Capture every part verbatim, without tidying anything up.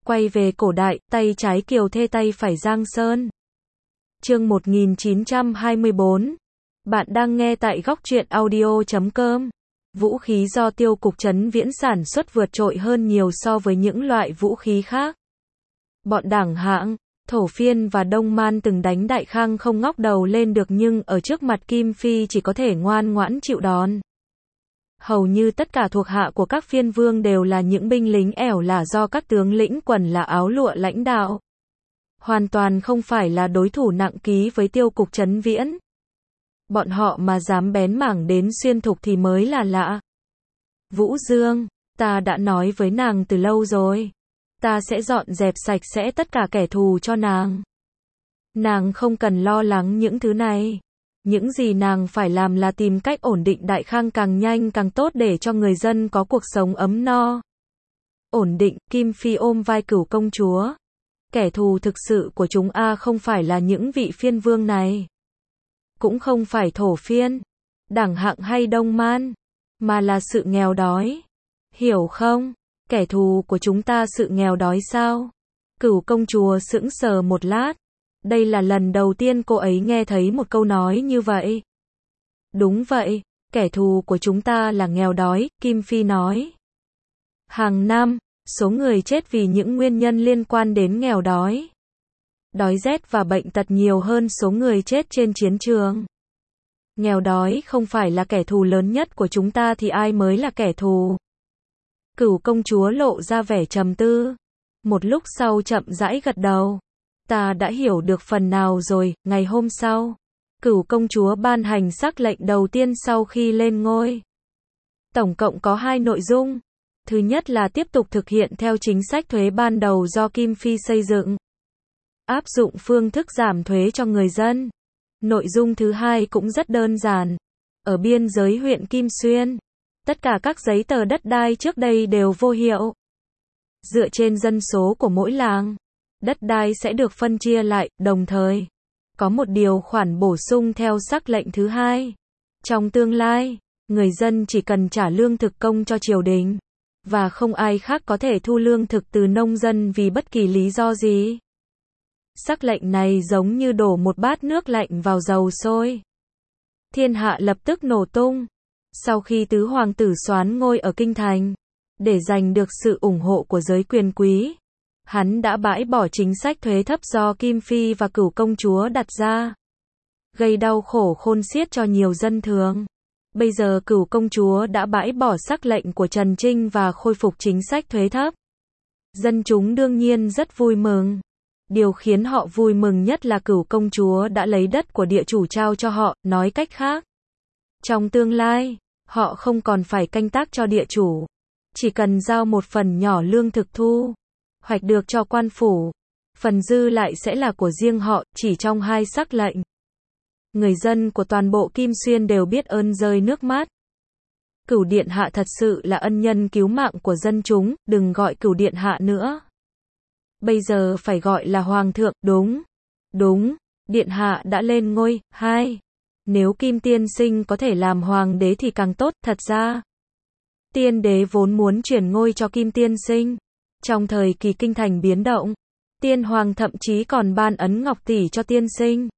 Quay về cổ đại, tay trái Kiều Thê tay phải Giang Sơn. Chương một nghìn chín trăm hai mươi bốn. Bạn đang nghe tại góc truyện audio chấm com. Vũ khí do Tiêu cục Trấn Viễn sản xuất vượt trội hơn nhiều so với những loại vũ khí khác. Bọn Đảng Hạng, Thổ Phiên và Đông Man từng đánh Đại Khang không ngóc đầu lên được, nhưng ở trước mặt Kim Phi chỉ có thể ngoan ngoãn chịu đòn. Hầu như tất cả thuộc hạ của các phiên vương đều là những binh lính ẻo lả do các tướng lĩnh quần là áo lụa lãnh đạo. Hoàn toàn không phải là đối thủ nặng ký với Tiêu cục Trấn Viễn. Bọn họ mà dám bén mảng đến xuyên thục thì mới là lạ. Vũ Dương, ta đã nói với nàng từ lâu rồi. Ta sẽ dọn dẹp sạch sẽ tất cả kẻ thù cho nàng. Nàng không cần lo lắng những thứ này. Những gì nàng phải làm là tìm cách ổn định Đại Khang càng nhanh càng tốt để cho người dân có cuộc sống ấm no. Ổn định, Kim Phi ôm vai Cửu công chúa. Kẻ thù thực sự của chúng a không phải là những vị phiên vương này. Cũng không phải Thổ Phiên, Đảng Hạng hay Đông Man, mà là sự nghèo đói. Hiểu không? Kẻ thù của chúng ta sự nghèo đói sao? Cửu công chúa sững sờ một lát. Đây là lần đầu tiên cô ấy nghe thấy một câu nói như vậy. Đúng vậy, kẻ thù của chúng ta là nghèo đói, Kim Phi nói. Hàng năm, số người chết vì những nguyên nhân liên quan đến nghèo đói, đói rét và bệnh tật nhiều hơn số người chết trên chiến trường. Nghèo đói không phải là kẻ thù lớn nhất của chúng ta thì ai mới là kẻ thù? Cửu công chúa lộ ra vẻ trầm tư. Một lúc sau chậm rãi gật đầu. Ta đã hiểu được phần nào rồi. Ngày hôm sau, Cửu công chúa ban hành sắc lệnh đầu tiên sau khi lên ngôi. Tổng cộng có hai nội dung. Thứ nhất là tiếp tục thực hiện theo chính sách thuế ban đầu do Kim Phi xây dựng. Áp dụng phương thức giảm thuế cho người dân. Nội dung thứ hai cũng rất đơn giản. Ở biên giới huyện Kim Xuyên, tất cả các giấy tờ đất đai trước đây đều vô hiệu. Dựa trên dân số của mỗi làng, đất đai sẽ được phân chia lại, đồng thời có một điều khoản bổ sung theo sắc lệnh thứ hai. Trong tương lai, người dân chỉ cần trả lương thực công cho triều đình, và không ai khác có thể thu lương thực từ nông dân vì bất kỳ lý do gì. Sắc lệnh này giống như đổ một bát nước lạnh vào dầu sôi. Thiên hạ lập tức nổ tung. Sau khi tứ hoàng tử soán ngôi ở kinh thành, để giành được sự ủng hộ của giới quyền quý, hắn đã bãi bỏ chính sách thuế thấp do Kim Phi và Cửu công chúa đặt ra, gây đau khổ khôn xiết cho nhiều dân thường. Bây giờ Cửu công chúa đã bãi bỏ sắc lệnh của Trần Trinh và khôi phục chính sách thuế thấp. Dân chúng đương nhiên rất vui mừng. Điều khiến họ vui mừng nhất là Cửu công chúa đã lấy đất của địa chủ trao cho họ, nói cách khác, trong tương lai, họ không còn phải canh tác cho địa chủ, chỉ cần giao một phần nhỏ lương thực thu hoạch được cho quan phủ, phần dư lại sẽ là của riêng họ. Chỉ trong hai sắc lệnh, người dân của toàn bộ Kim Xuyên đều biết ơn rơi nước mắt. Cửu điện hạ thật sự là ân nhân cứu mạng của dân chúng, đừng gọi Cửu điện hạ nữa. Bây giờ phải gọi là hoàng thượng, đúng. Đúng, điện hạ đã lên ngôi. Hai. Nếu Kim tiên sinh có thể làm hoàng đế thì càng tốt. Thật ra, tiên đế vốn muốn chuyển ngôi cho Kim tiên sinh. Trong thời kỳ kinh thành biến động, tiên hoàng thậm chí còn ban ấn ngọc tỷ cho tiên sinh.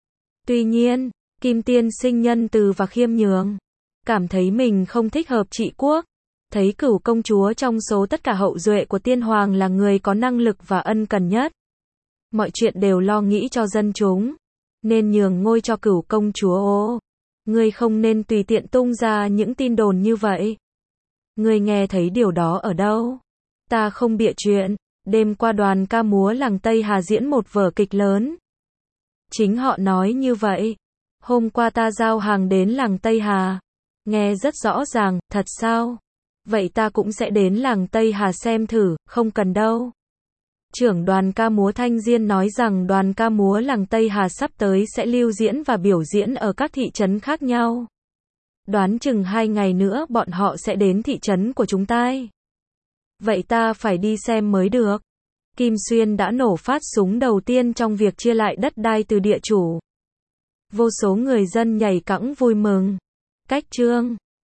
Tuy nhiên, Kim tiên sinh nhân từ và khiêm nhường, cảm thấy mình không thích hợp trị quốc. Thấy Cửu công chúa trong số tất cả hậu duệ của tiên hoàng là người có năng lực và ân cần nhất. Mọi chuyện đều lo nghĩ cho dân chúng, nên nhường ngôi cho Cửu công chúa. Ô, ngươi không nên tùy tiện tung ra những tin đồn như vậy. Ngươi nghe thấy điều đó ở đâu? Ta không bịa chuyện. Đêm qua đoàn ca múa làng Tây Hà diễn một vở kịch lớn. Chính họ nói như vậy. Hôm qua ta giao hàng đến làng Tây Hà. Nghe rất rõ ràng. Thật sao? Vậy ta cũng sẽ đến làng Tây Hà xem thử. Không cần đâu. Trưởng đoàn ca múa Thanh Diên nói rằng đoàn ca múa làng Tây Hà sắp tới sẽ lưu diễn và biểu diễn ở các thị trấn khác nhau. Đoán chừng hai ngày nữa bọn họ sẽ đến thị trấn của chúng ta. Vậy ta phải đi xem mới được. Kim Xuyên đã nổ phát súng đầu tiên trong việc chia lại đất đai từ địa chủ. Vô số người dân nhảy cẫng vui mừng. Cách chương